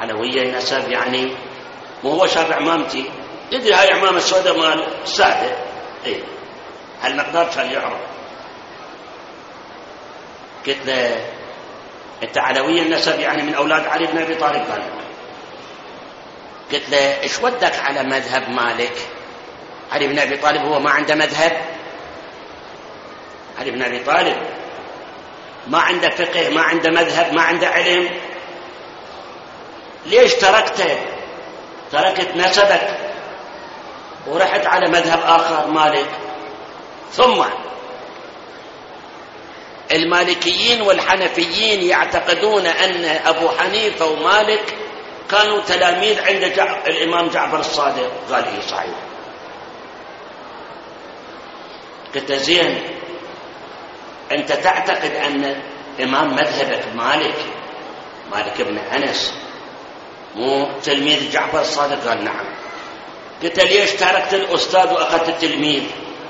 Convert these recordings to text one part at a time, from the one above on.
علوية النسب يعني مو هو شاف عمامتي، يدري هاي عمامة السوداء مال السادة، إيه هالمقدار كان يعرف. قلت له أنت علوية النسب يعني من أولاد علي بن أبي طالب؟ قال قلت له إيش ودك على مذهب مالك؟ علي بن أبي طالب هو ما عنده مذهب؟ علي بن أبي طالب ما عنده فقه، ما عنده مذهب، ما عنده علم، ليش تركت نسبك ورحت على مذهب آخر مالك؟ ثم المالكيين والحنفيين يعتقدون أن أبو حنيفة ومالك كانوا تلاميذ عند الإمام جعفر الصادق. قال إيه صحيح. قلت زين، أنت تعتقد أن إمام مذهبك مالك بن أنس مو تلميذ جعفر الصادق؟ قال نعم. قلت ليش تركت الأستاذ وأخذت التلميذ؟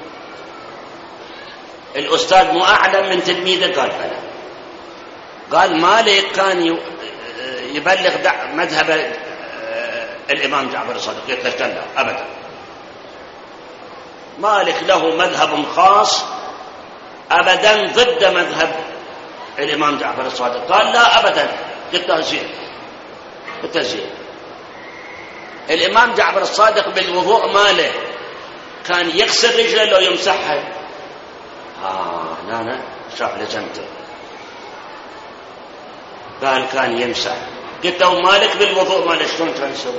الأستاذ مو أعلم من تلميذه؟ قال بلى. قال مالك كان يبلغ مذهب الإمام جعفر الصادق. قلت له لا أبدا، مالك له مذهب خاص أبدا ضد مذهب الإمام جعفر الصادق. قال لا أبدا. قلت له زين، الإمام جعفر الصادق بالوضوء ماله كان يغسل رجله لو يمسحها؟ لا شاف لزمته. قال كان يمسح. قلت له مالك بالوضوء ماله شلون كان يسوي؟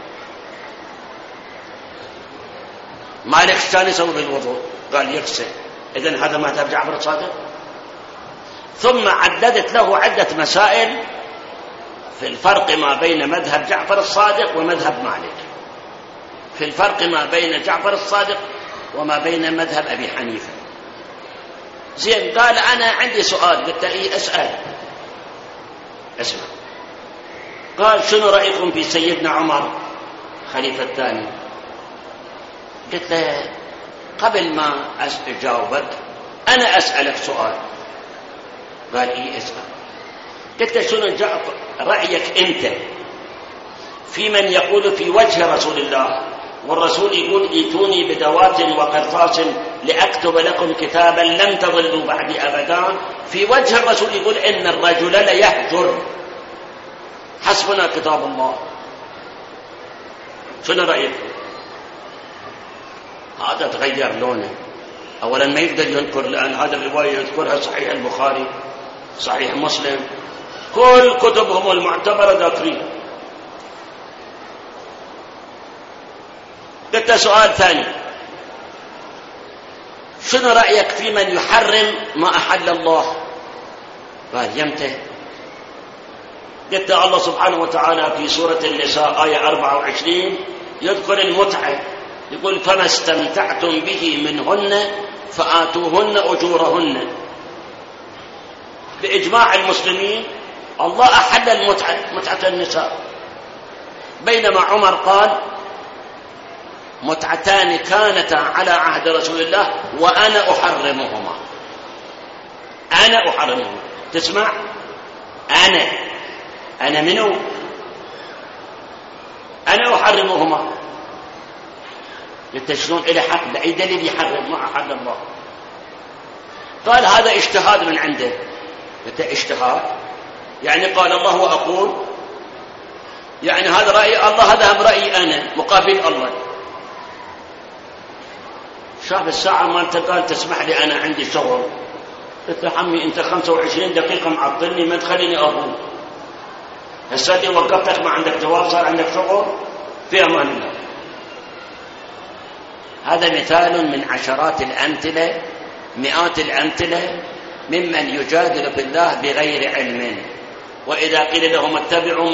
مالك ايش كان يسوي بالوضوء؟ قال يغسل. إذن هذا مذهب جعفر الصادق. ثم عددت له عدة مسائل في الفرق ما بين مذهب جعفر الصادق ومذهب مالك، في الفرق ما بين جعفر الصادق وما بين مذهب أبي حنيفة. زين، قال أنا عندي سؤال. قلت إيه أسأل. اسمع. قال شنو رأيكم في سيدنا عمر خليفة الثاني؟ قلت له قبل ما أجاوبك أنا أسألك سؤال. قال إيه اسأل. قلت له شنو رأيك أنت في من يقول في وجه رسول الله والرسول يقول ائتوني بدوات وقرطاس لأكتب لكم كتابا لن تضلوا بعدي أبدا، في وجه الرسول يقول إن الرجل ليهجر، حسبنا كتاب الله. شنو رأيك؟ هذا تغير لونه. أولا ما يقدر ينكر، لأن هذا الرواية يذكرها صحيح البخاري صحيح مسلم، كل كتبهم المعتبرة ذاكرين. قلت سؤال ثاني، شنو رأيك في من يحرم ما أحل الله؟ قال يمتى؟ قلت الله سبحانه وتعالى في سورة النساء آية 24 يذكر المتعة، يقول فما استمتعتم به منهن فآتوهن أجورهن. بإجماع المسلمين الله أحل المتعة، متعة النساء، بينما عمر قال متعتان كانتا على عهد رسول الله وأنا أحرمهما. أنا أحرمهما. تسمع؟ أنا منو؟ أنا أحرمهما. قلت شلون إلى حق؟ بأي دليل يحرم ما أحل الله؟ قال هذا اجتهاد من عنده. قلت اجتهاد يعني قال الله وأقول، يعني هذا رأي الله هذا هم رأيي أنا مقابل الله. شاف الساعة ما أنت قال تسمح لي أنا عندي شغل. قلت له عمي أنت 25 دقيقة معطلني ما تخليني أقول. هسه وقفتك ما عندك جواب صار عندك شغل، في أمان الله. هذا مثال من عشرات الأمثلة مئات الأمثلة ممن يجادل بالله بغير علم. وإذا قيل لهم اتبعوا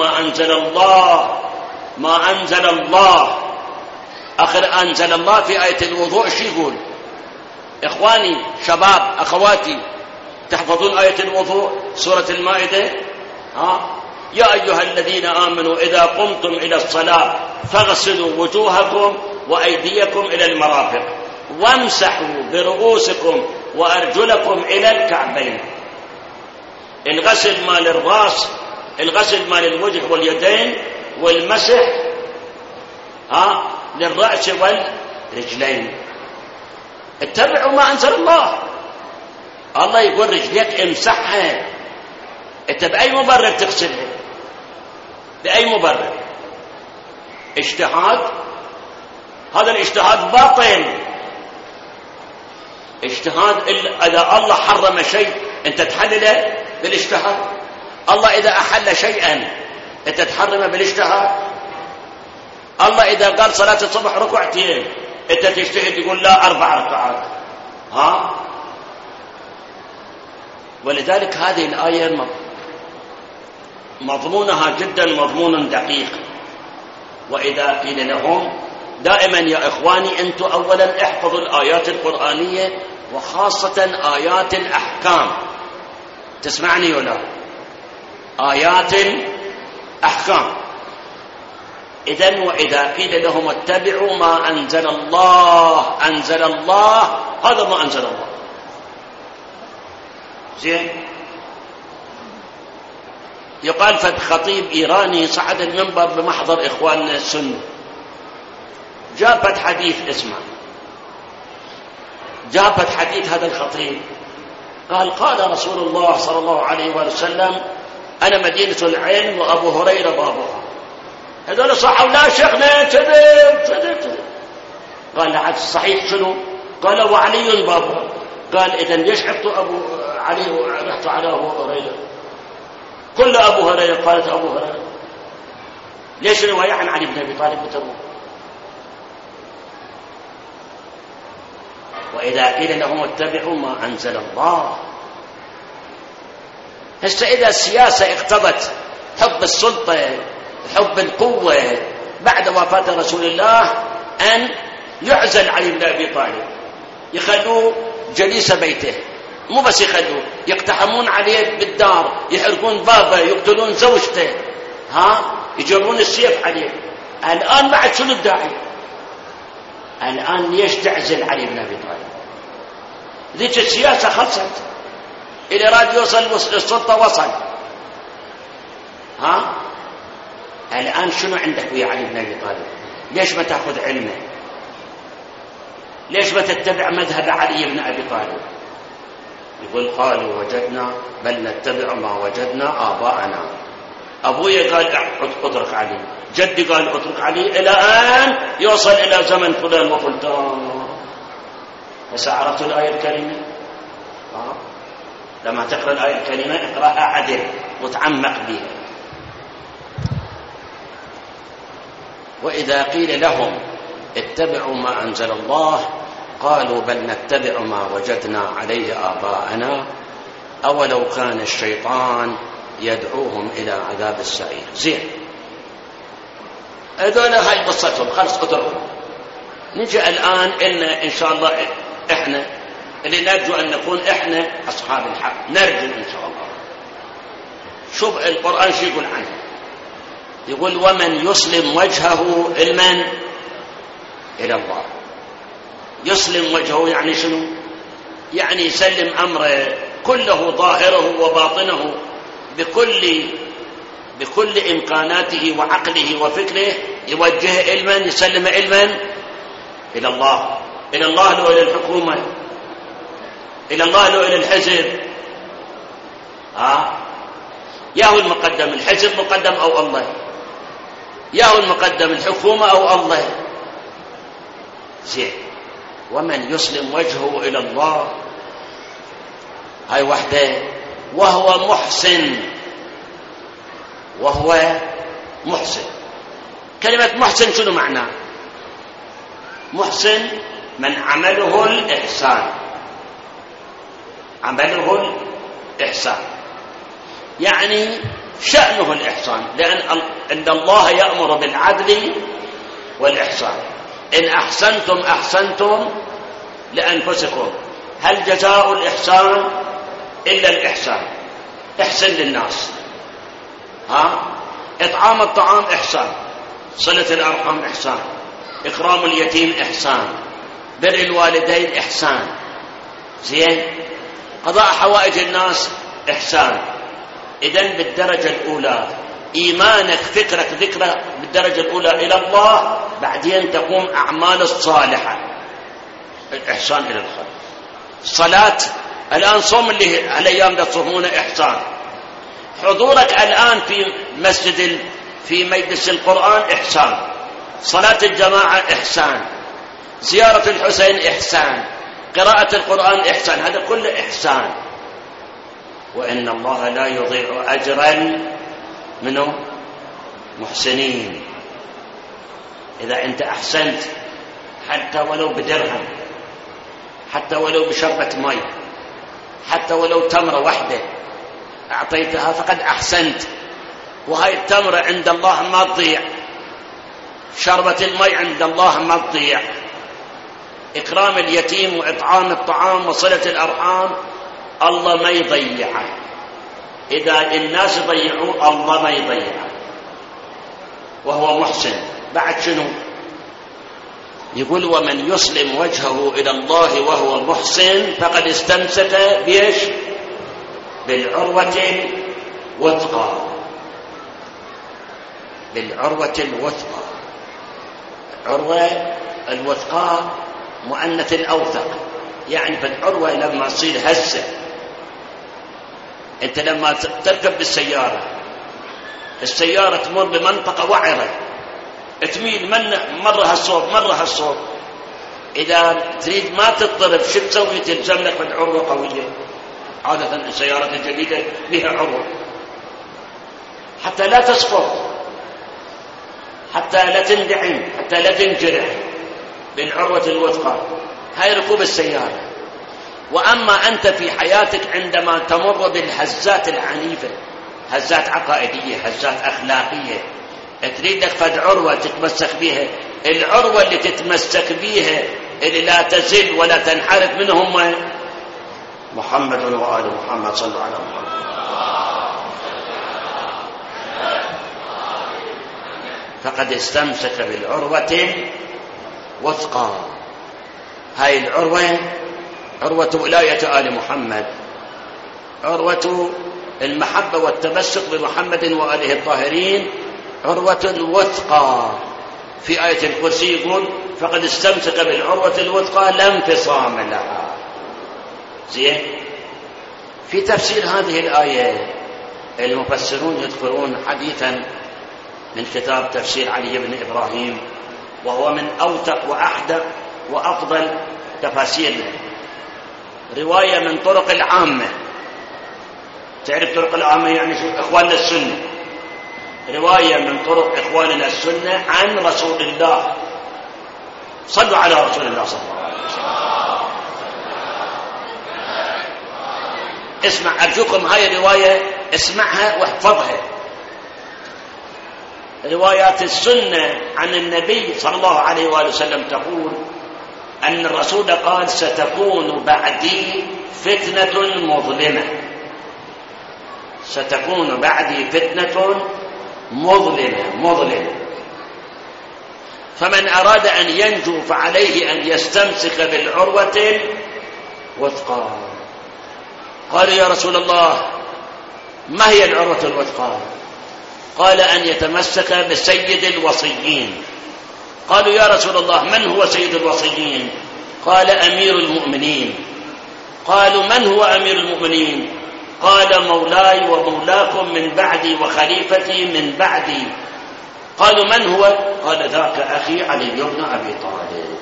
ما أنزل الله آخر أنزل الله في آية الوضوء شو يقول؟ إخواني شباب أخواتي تحفظون آية الوضوء سورة المائدة؟ يا أيها الذين آمنوا إذا قمتم إلى الصلاة فاغسلوا وجوهكم وأيديكم إلى المرافق وامسحوا برؤوسكم وأرجلكم إلى الكعبين. الغسل مال الرأس الغسل مال الوجه واليدين والمسح للرأس والرجلين. اتبعوا ما أنزل الله. الله يقول رجليك امسحها، انت بأي مبرر تغسلها؟ بأي مبرر؟ اجتهاد؟ هذا الاجتهاد باطل. اجتهاد إذا الله حرم شيء انت تحلله بالاجتهاد. الله إذا أحل شيئا انت تحرمه بالاجتهاد. الله إذا قال صلاة الصبح ركعتين انت تجتهد تقول لا 4 ركعات. ولذلك هذه الآية مضمونها جدا مضمون دقيق. وإذا قيل لهم دائما يا إخواني أنتم أولا احفظوا الآيات القرآنية وخاصة آيات الأحكام. تسمعني ولا؟ آيات الأحكام. إذن وإذا قيل لهم اتبعوا ما أنزل الله، أنزل الله هذا ما أنزل الله. زين. يقال فد خطيب إيراني صعد المنبر بمحضر إخواننا السنة، جابت حديث اسمه، جابت حديث هذا الخطيب قال رسول الله صلى الله عليه وسلم أنا مدينة العلم وأبو هريرة بابها. هذول صحوا لا شيخنا كذب. قال لعد صحيح شنو؟ قال وعلي بابها. قال إذن ليش حطوا أبو علي ورحتوا على أبو هريرة؟ كل أبو هريرة قالت أبو هريرة. ليش رواية عن علي بن أبي طالب بتروى؟ وإذا قيل لهم اتبعوا ما أنزل الله. هسه إذا السياسة اقتضت حب السلطة حب القوة بعد وفاة رسول الله أن يعزل علي بن أبي طالب، يخلوه جليس بيته، مو بس يخلوه، يقتحمون عليه بالدار، يحرقون بابه، يقتلون زوجته، يجرون السيف عليه. الآن بعد شنو الداعي؟ الآن ليش تعزل علي بن أبي طالب؟ ذيك السياسة خلصت، اللي راد يوصل السلطة وصل. الآن شنو عندك ويا علي بن أبي طالب؟ ليش ما تأخذ علمه؟ ليش ما تتبع مذهب علي بن أبي طالب؟ يقول قالوا وجدنا بل نتبع ما وجدنا آباءنا. أبوي قال اترك علي، جدي قال اترك علي، إلى أن يوصل إلى زمن فلان وفلان. بس عرفت الآية الكريمة؟ لما تقرأ الآية الكريمة اقرأها عدل وتعمق بها. وإذا قيل لهم اتبعوا ما أنزل الله قالوا بل نتبع ما وجدنا عليه آباءنا أولو كان الشيطان يدعوهم إلى عذاب السعير. زين، هذول هاي قصتهم، خلص اتركوا. نجي الآن إن شاء الله إحنا اللي نرجو أن نكون إحنا أصحاب الحق، نرجو إن شاء الله. شوف القرآن شو يقول عنه، يقول ومن يسلم وجهه علما إلى الله. يسلم وجهه يعني شنو؟ يعني يسلم أمره كله ظاهره وباطنه بكل إمكاناته وعقله وفكره، يوجه علما، يسلم علما إلى الله. إلى الله لو إلى الحكومة، إلى الله لو إلى الحزب. ياهو المقدم الحزب مقدم أو الله، ياهو المقدم الحكومة أو الله. زين، ومن يسلم وجهه إلى الله هاي وحده وهو محسن. وهو محسن، كلمة محسن شنو معناه؟ محسن من عمله الإحسان، عمله الإحسان يعني شأنه الإحسان، لأن الله يأمر بالعدل والإحسان. إن أحسنتم أحسنتم لأنفسكم، هل جزاء الإحسان إلا الإحسان؟ احسن للناس، إطعام الطعام إحسان، صلة الأرحام إحسان، إكرام اليتيم إحسان، بر الوالدين إحسان، زين، قضاء حوائج الناس إحسان، إذن بالدرجة الأولى إيمانك فكرك ذكرى بالدرجة الأولى إلى الله، بعدين تقوم أعمال الصالحة، الإحسان إلى الخلق. الصلاة الآن صوم اللي الأيام تصومون إحسان، حضورك الآن في مسجد في مجلس القرآن إحسان، صلاة الجماعة إحسان، زيارة الحسين إحسان، قراءة القرآن إحسان، هذا كله إحسان. وإن الله لا يضيع أجرا منه محسنين. إذا أنت أحسنت حتى ولو بدرهم، حتى ولو بشربة ماء، حتى ولو تمرة واحدة أعطيتها فقد أحسنت، وهاي التمرة عند الله ما تضيع، شربة الماء عند الله ما تضيع، إكرام اليتيم وإطعام الطعام وصلة الأرحام الله ما يضيعه. إذا الناس ضيعوا الله ما يضيعه، وهو محسن. بعد شنو يقول؟ ومن يسلم وجهه إلى الله وهو محسن فقد استمسك بيش؟ بالعروة الوثقى. بالعروة الوثقى. العروة الوثقى مؤنث الأوثق، يعني بالعروة لما تصير هسه أنت لما تركب بالسيارة، السيارة تمر بمنطقة وعرة، تميل مرة هالصوب مرة هالصوب، إذا تريد ما تضطرب شو تسوي؟ تلزم لك بالعروة قوية. عادة السيارات الجديدة لها عروة حتى لا تسقط، حتى لا تندعم، حتى لا تنجرح، بالعروة الوثقى. هاي ركوب السيارة. وأما أنت في حياتك عندما تمر بالهزات العنيفة، هزات عقائدية، هزات أخلاقية، تريد لك فد عروة تتمسك بها. العروة اللي تتمسك بها اللي لا تزل ولا تنحرف منهم محمد وآل محمد. صلوا على محمد. فقد استمسك بالعروة الوثقى. هاي العروة عروة ولاية آل محمد، عروة المحبة والتمسك بمحمد وآله الطاهرين، عروة وثقى. في آية الكرسي يقول فقد استمسك بالعروة الوثقى لا انفصام لها. زين. في تفسير هذه الآية المفسرون يذكرون حديثا من كتاب تفسير علي بن إبراهيم، وهو من أوثق وأحدث وأفضل تفاسيرنا. رواية من طرق العامة. تعرف طرق العامة يعني شو؟ إخواننا السنة. رواية من طرق إخواننا السنة عن رسول الله. صلوا على رسول الله صلى الله عليه وسلم. اسمع أرجوكم هاي الرواية، اسمعها واحفظها. روايات السنة عن النبي صلى الله عليه وآله وسلم تقول أن الرسول قال ستكون بعدي فتنة مظلمة. ستكون بعدي فتنة مظلمة. فمن أراد أن ينجو فعليه أن يستمسك بالعروة الوثقى. قالوا يا رسول الله ما هي العروة الوثقى؟ قال أن يتمسك بسيد الوصيين. قالوا يا رسول الله من هو سيد الوصيين؟ قال أمير المؤمنين. قالوا من هو أمير المؤمنين؟ قال مولاي ومولاكم من بعدي وخليفتي من بعدي. قالوا من هو؟ قال ذاك أخي علي بن أبي طالب.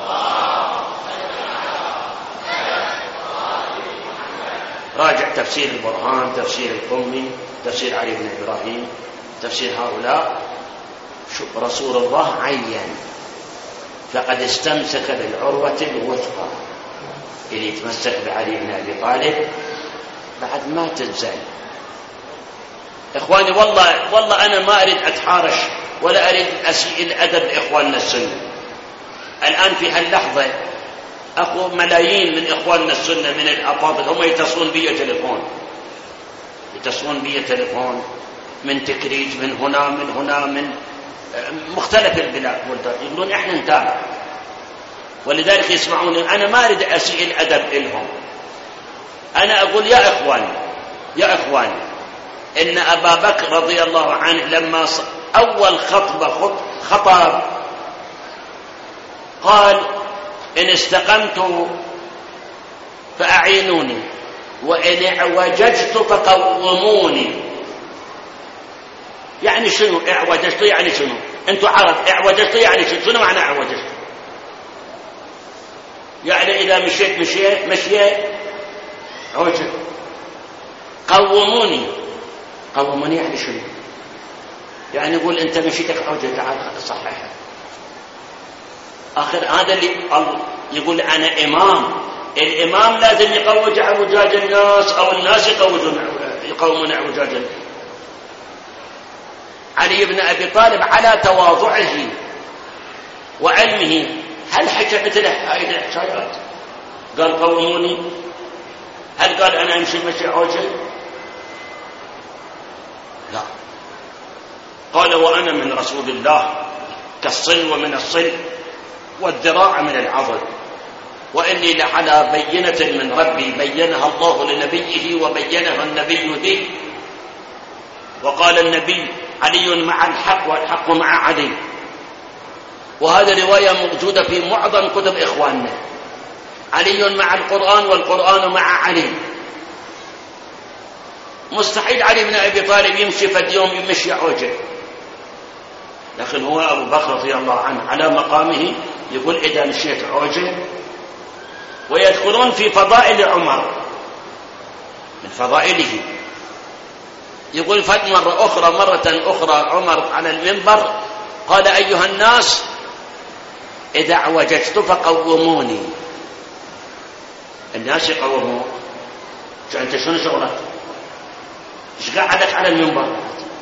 راجع تفسير البرهان، تفسير القمي، تفسير علي بن إبراهيم، تفسير هؤلاء. رسول الله عين فقد استمسك بالعروة الوثقى. اللي يتمسك بعلي بن أبي طالب بعد ما تنزل. إخواني والله أنا ما أريد أتحارش ولا أريد أسيء الأدب لإخواننا السنة. الآن في هاللحظة أخو ملايين من إخواننا السنة من الأفاضل هم يتصلون بي تليفون من تكريج، من هنا من مختلف البلاد، يقولون إحنا نتابع. ولذلك يسمعوني. أنا ما أريد أسيء الأدب لهم. أنا أقول يا إخواني إن أبا بكر رضي الله عنه لما أول خطب قال إن استقمت فأعينوني وإن اعوججت فقوموني. يعني شنو اعوججت؟ يعني شنو؟ أنتم عرب، اعوججت يعني شنو معنى اعوججت؟ يعني إذا مشيت مشيت عوجة. قوموني يعني شنو؟ يعني يقول أنت مشيتك عوجة، تعال صححها. آخر هذا اللي يقول أنا إمام، الإمام لازم يقوج اعوجاج الناس أو الناس يقومون اعوجاج الناس. علي بن أبي طالب على تواضعه وعلمه هل حكى مثل هذه الحكايات؟ قال قوموني؟ هل قال أنا أمشي مشي عوجل؟ لا، قال وأنا من رسول الله كالصل ومن الصل والذراع من العضد، وإني لعلى بينة من ربي بينها الله لنبيه وبينها النبي لي. وقال النبي علي مع الحق والحق مع علي، وهذا رواية موجودة في معظم كتب إخواننا. علي مع القرآن والقرآن مع علي. مستحيل علي بن أبي طالب يمشي فد يوم يمشي عوجة، لكن هو أبو بكر رضي الله عنه على مقامه يقول إذا مشيت عوجة. ويدخلون في فضائل عمر، من فضائله يقول فد مرة أخرى عمر على المنبر قال أيها الناس إذا اعوججت فقوموني. الناس يقومون، أنت شنو شغلك؟ ايش قعدك على المنبر؟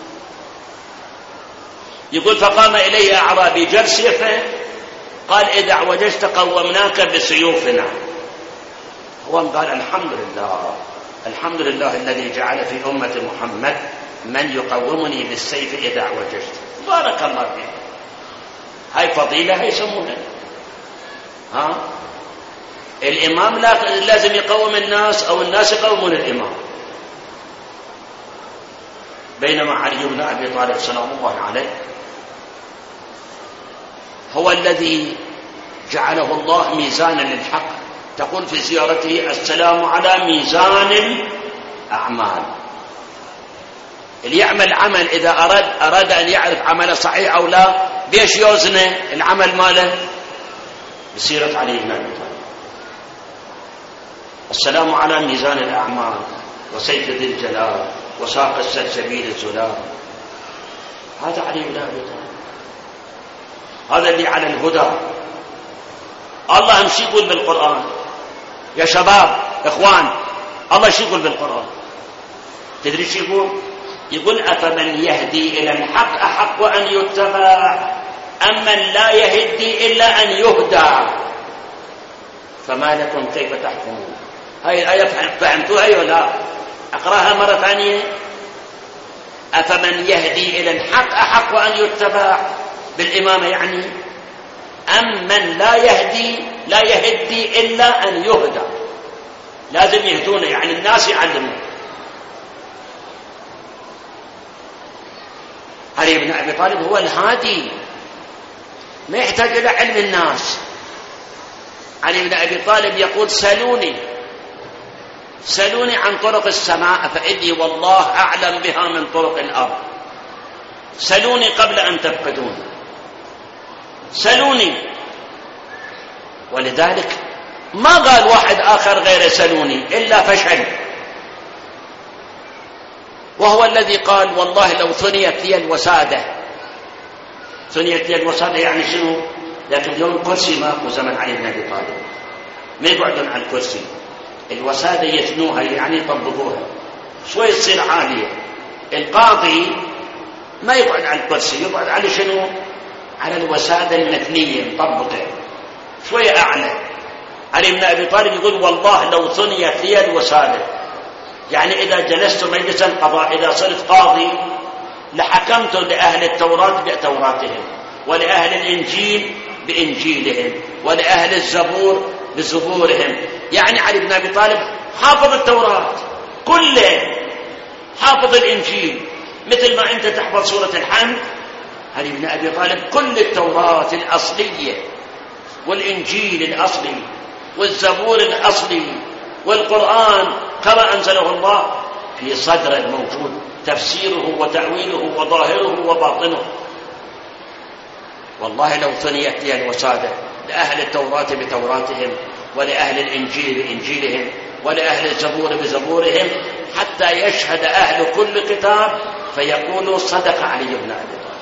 يقول فقام إليه أعرابي جر سيفه قال إذا اعوججت قومناك بسيوفنا. هو قال الحمد لله الذي جعل في أمة محمد من يقومني بالسيف إذا اعوججت. بارك الله فيك. هاي فضيلة هاي يسمونها. الإمام لازم يقوم الناس أو الناس يقومون الإمام. بينما علي بن أبي طالب سلام الله عليه هو الذي جعله الله ميزانا للحق. تقول في زيارته السلام على ميزان الأعمال. اللي يعمل عمل إذا أراد أن يعرف عمله صحيح أو لا بيش يوزنه العمل ماله؟ بسيرة علي بن أبي طالب. السلام على ميزان الأعمال وسيف ذي الجلال وساق السلسبيل الزلال. هذا علي بن أبي طالب، هذا اللي على الهدى. الله مش يقول بالقرآن يا شباب إخوان، الله شو يقول بالقرآن؟ تدري شو يقول؟ يقول أفمن يهدي إلى الحق أحق أن يتبع أم من لا يهدي إلا أن يهدى فما لكم كيف تحكمون. هاي الآية فهمتوها أيوة لا؟ أقرأها مرة ثانية. أفمن يهدي إلى الحق أحق أن يتبع بالإمامة يعني، أم من لا يهدي إلا أن يهدى. لازم يهدون يعني الناس يعلمون. علي بن أبي طالب هو الهادي، ما يحتاج إلى علم الناس. علي بن أبي طالب يقول سلوني عن طرق السماء فإني والله أعلم بها من طرق الأرض. سلوني قبل أن تفقدون، سلوني. ولذلك ما قال واحد آخر غير سلوني إلا فشل. وهو الذي قال والله لو ثنيت لي الوسادة. ثنيت لي الوسادة يعني شنو؟ لكن لو الكرسي ماكو زمن علي بن أبي طالب ما يقعدون على الكرسي. الوسادة يثنوها يعني يطبقوها شوي تصير عالية. القاضي ما يقعد على الكرسي، يقعد على شنو؟ على الوسادة المثنية مطبقة شوية أعلى. علي بن أبي طالب يقول والله لو ثنيت لي الوسادة، يعني إذا جلست مجلس القضاء إذا صرت قاضي لحكمت لأهل التوراة بتوراتهم ولأهل الإنجيل بإنجيلهم ولأهل الزبور بزبورهم. يعني علي بن أبي طالب حافظ التوراة كله حافظ الإنجيل مثل ما أنت تحفظ سورة الحمد. علي بن أبي طالب كل التوراة الأصلية والإنجيل الأصلي والزبور الأصلي والقرآن كما أنزله الله في صدره موجود، تفسيره وتأويله وظاهره وباطنه. والله لو ثنيت لي الوسادة لأهل التوراة بتوراتهم، ولأهل الإنجيل بإنجيلهم، ولأهل الزبور بزبورهم، حتى يشهد أهل كل كتاب فيقولوا صدق علي بن أبي طالب.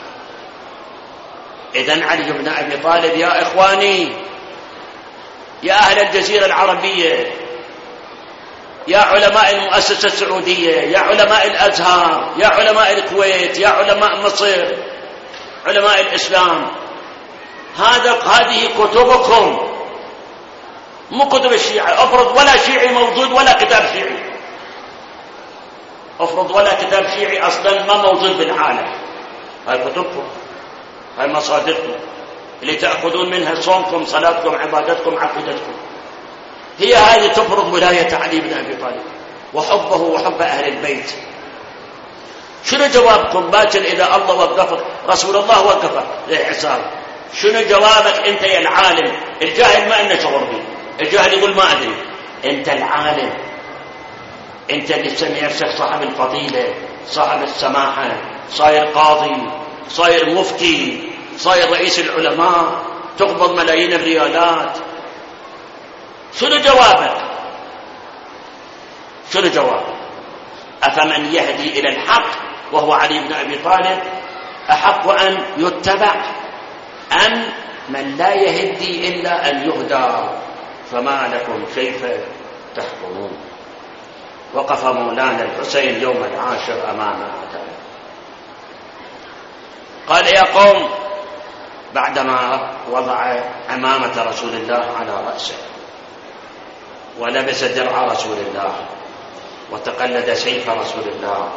إذن علي بن أبي طالب يا إخواني، يا أهل الجزيرة العربية، يا علماء المؤسسة السعودية، يا علماء الأزهر، يا علماء الكويت، يا علماء مصر، علماء الإسلام، هذه كتبكم، مو كتب الشيعة. افرض ولا شيعي موجود ولا كتاب شيعي، افرض ولا كتاب شيعي اصلا ما موجود بالعالم، هاي كتبكم، هاي مصادركم اللي تأخذون منها صومكم، صلاتكم، عبادتكم، عقيدتكم. هي هذه تفرض ولاية علي بن أبي طالب وحبه وحب أهل البيت. شنو جوابكم باكر إذا الله وقفك، رسول الله وقفك للحساب؟ شنو جوابك أنت يا العالم؟ الجاهل ما إنه شغل به، الجاهل يقول ما أدري. أنت العالم، أنت اللي تسمي نفسك صاحب الفضيلة، صاحب السماحة، صاير قاضي، صاير مفتي، صاير رئيس العلماء، تقبض ملايين الريالات. شنو جوابك؟ شنو جوابك؟ أفمن يهدي إلى الحق وهو علي بن أبي طالب أحق أن يتبع أم من لا يهدي إلا أن يهدى؟ فما لكم كيف تحكمون؟ وقف مولانا الحسين يوم العاشر أمام أعدائه قال يا قوم، بعدما وضع عمامة رسول الله على رأسه ولبس درع رسول الله وتقلد سيف رسول الله،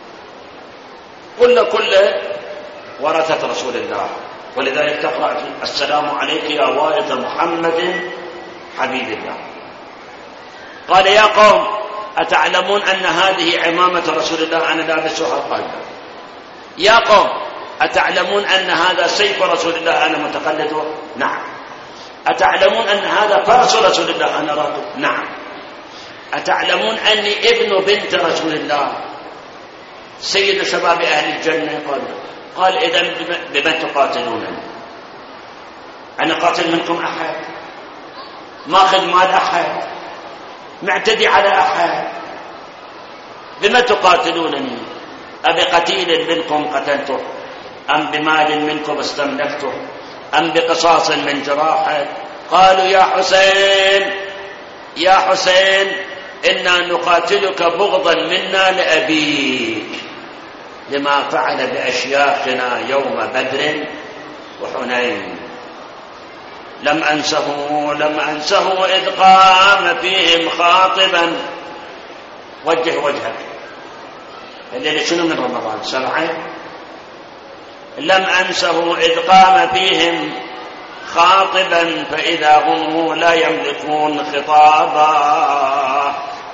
كل ورثة رسول الله، ولذلك تقرأ السلام عليك يا وارث محمد حبيب الله. قال يا قوم أتعلمون أن هذه عمامة رسول الله أنا لابسها؟ قال يا قوم أتعلمون أن هذا سيف رسول الله أنا متقلده؟ نعم. أتعلمون أن هذا فرس رسول الله أنا راكب؟ نعم. أتعلمون أني ابن بنت رسول الله سيد شباب أهل الجنة؟ قال إذن بمن تقاتلونني؟ أنا قاتل منكم أحد؟ ماخذ مال أحد؟ معتدي على أحد؟ بما تقاتلونني؟ أبقتيل منكم قتلته، أم بمال منكم استملكته، أم بقصاص من جراحه؟ قالوا يا حسين يا حسين إنا نقاتلك بغضا منا لأبيك لما فعل بأشياخنا يوم بدر وحنين. لم أنسه إذ قام فيهم خاطبا. وجه وجهك، الليلة شنو من رمضان؟ 7. لم أنسه إذ قام فيهم خاطبا فإذا هم لا يملكون خطابا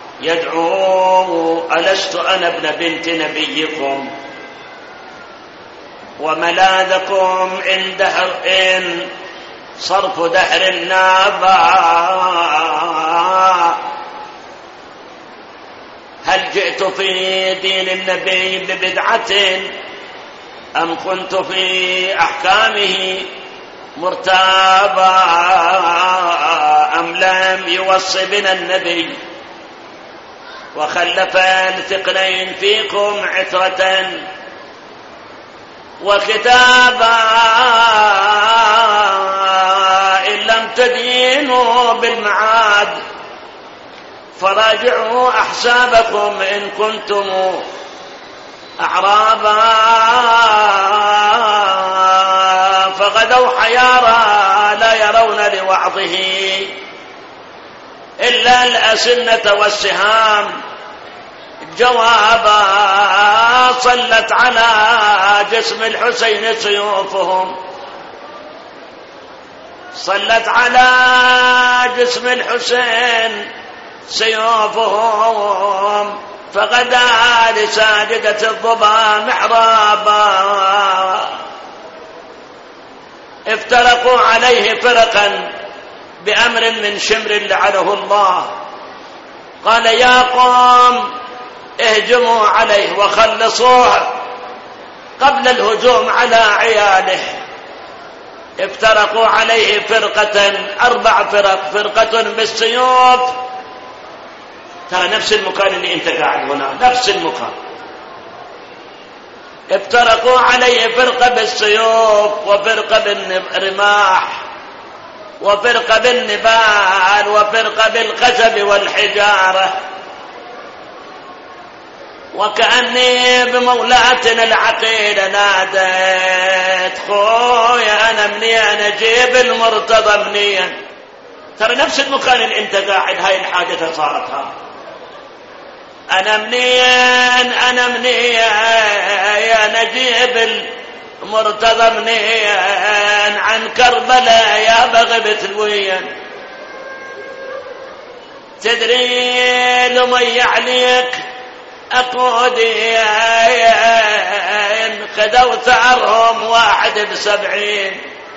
يدعو ألست أنا ابن بنت نبيكم وملاذكم إن صرف دهر النابا. هل جئت في دين النبي ببدعة أم كنت في أحكامه مرتابا أم لم يوص بنا النبي وخلف الثقلين فيكم عترة وكتابا إن لم تدينوا بالمعاد فراجعوا أحسابكم إن كنتم أعرابا. فغدوا حيارى لا يرون لوعظه إلا الأسنة والسهام جوابا. صلت على جسم الحسين سيوفهم، صلت على جسم الحسين سيوفهم فغدا لساجدة الظبا محرابا. افترقوا عليه فرقا بأمر من شمر لعنه الله. قال يا قوم اهجموا عليه وخلصوه قبل الهجوم على عياله. افترقوا عليه فرقة 4 فرق، فرقة بالسيوف، ترى نفس المكان اللي انت قاعد هنا، نفس المكان. افترقوا عليه فرقة بالسيوف، وفرقة بالرماح، وفرقة بالنبال، وفرقة بالخشب والحجارة. وكأني بمولاتنا العقيلة ناديت خويا أنا منين أجيب المرتضى منين. ترى نفس المكان اللي انت قاعد هاي الحادثة صارت ها. أنا منين يا نجيب المرتضى منين عن كربلاء يا بغبت الوين. تدري لمي عليك أقودي خذوا ثارهم 71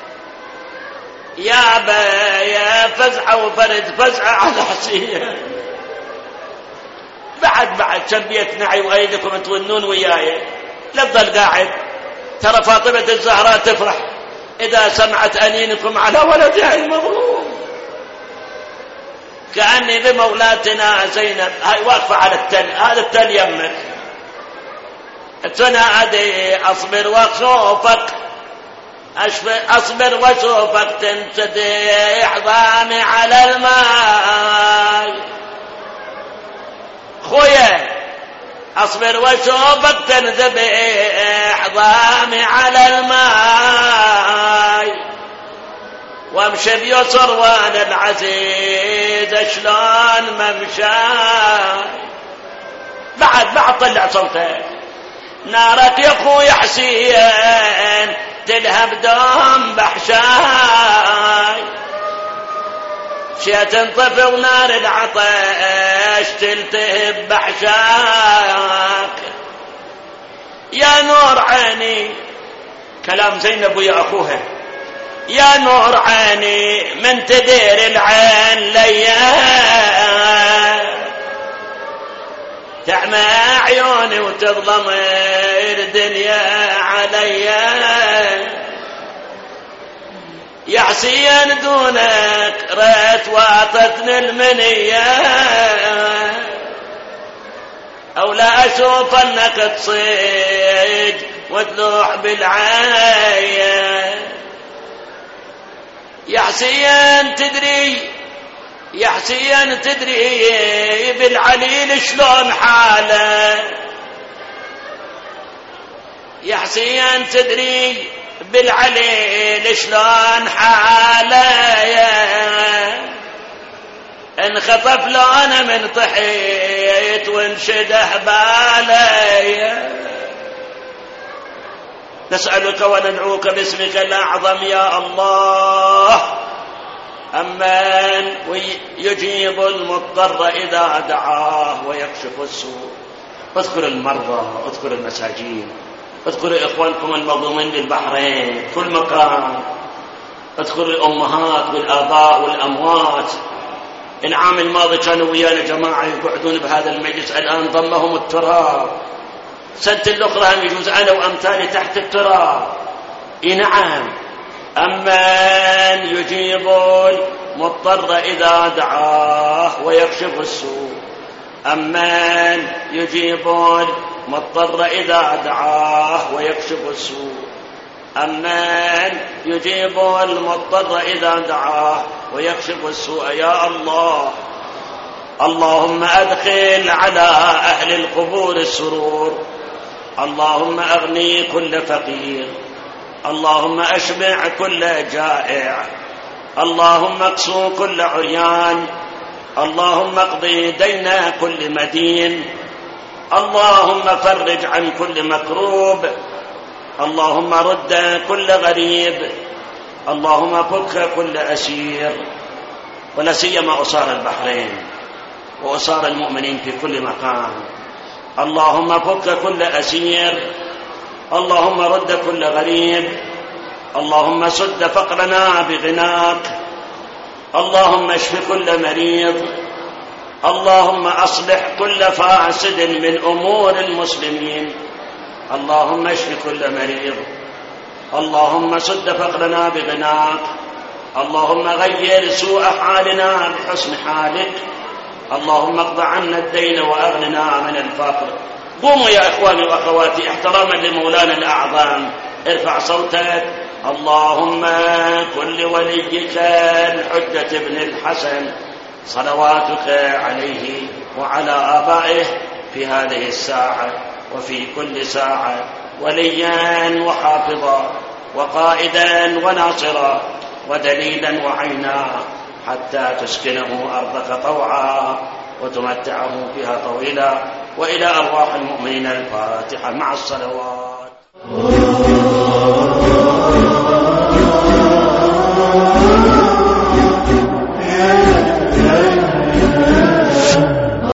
يا فزعة وفرد فزعة على حسين. بعد شبيت نعي وأيدكم تونون وياي لا تظل قاعد. ترى فاطمة الزهراء تفرح إذا سمعت أنينكم على ولدها المظلوم. كأني بمولاتنا زينب هاي واقفة على التل، هذا التل يمك تنادي أصبر وأشوفك، أصبر وأشوفك تنتدي عظامي على الماء. خويا أصبر وأشوفك تنذبح عظامي على الماء. وامشي بيسر وانا العزيز شلون ممشاي. بعد طلع صوته نارك يا اخوي حسين تلهب دوم بحشاي. شيت انطفي ونار العطش تلتهب بحشاك. يا نور عيني، كلام زينب ويا اخوها، يا نور عيني من تدير العين ليا. تعمى عيوني وتظلم الدنيا عليا. يا حسين دونك ريت واطتني المنية، أو لا أشوف أنك تصيد وتلوح بالعين. يا حسين تدري بالعليل شلون حاله. يا حسين تدري بالعليل شلون حاله. انخطف لو انا من طحيت وانشده بالي. نسألك وندعوك باسمك الأعظم يا الله. أمن يجيب المضطر إذا دعاه ويكشف السوء. اذكر المرضى، اذكر المساجين، اذكر إخوانكم المظلومين بالبحرين كل مكان، اذكر الأمهات والآباء والأموات. العام الماضي كانوا ويانا جماعة يقعدون بهذا المجلس، الآن ضمهم التراب. سنة الأخرى هم يجوز أنا وأمثالي تحت التراب. نعم. أمن يجيب المضطر إذا دعاه ويكشف السوء. أمن يجيب المضطر إذا دعاه ويكشف السوء. أمن يجيب المضطر إذا دعاه ويكشف السوء. يا الله، اللهم أدخل على أهل القبور السرور. اللهم أغني كل فقير. اللهم أشبع كل جائع. اللهم اكسو كل عريان. اللهم اقضي دين كل مدين. اللهم فرج عن كل مكروب. اللهم رد كل غريب. اللهم فك كل أسير، ولا سيما أسار البحرين وأسار المؤمنين في كل مكان. اللهم فك كل أسير، اللهم رد كل غريب، اللهم سد فقرنا بغناك، اللهم اشف كل مريض، اللهم أصلح كل فاسد من أمور المسلمين، اللهم اشف كل مريض، اللهم سد فقرنا بغناك، اللهم غير سوء حالنا بحسن حالك، اللهم اقض عنا الدين وأغننا من الفقر. قوموا يا إخواني وأخواتي احتراما لمولانا الأعظم، ارفع صوتك. اللهم كن لوليك الحجة بن الحسن صلواتك عليه وعلى آبائه في هذه الساعة وفي كل ساعة وليا وحافظا وقائدا وناصرا ودليلا وعينا، حتى تسكنه أرضك طوعا وتمتعه فيها طويلا. وإلى أرواح المؤمنين الفاتحة مع الصلوات.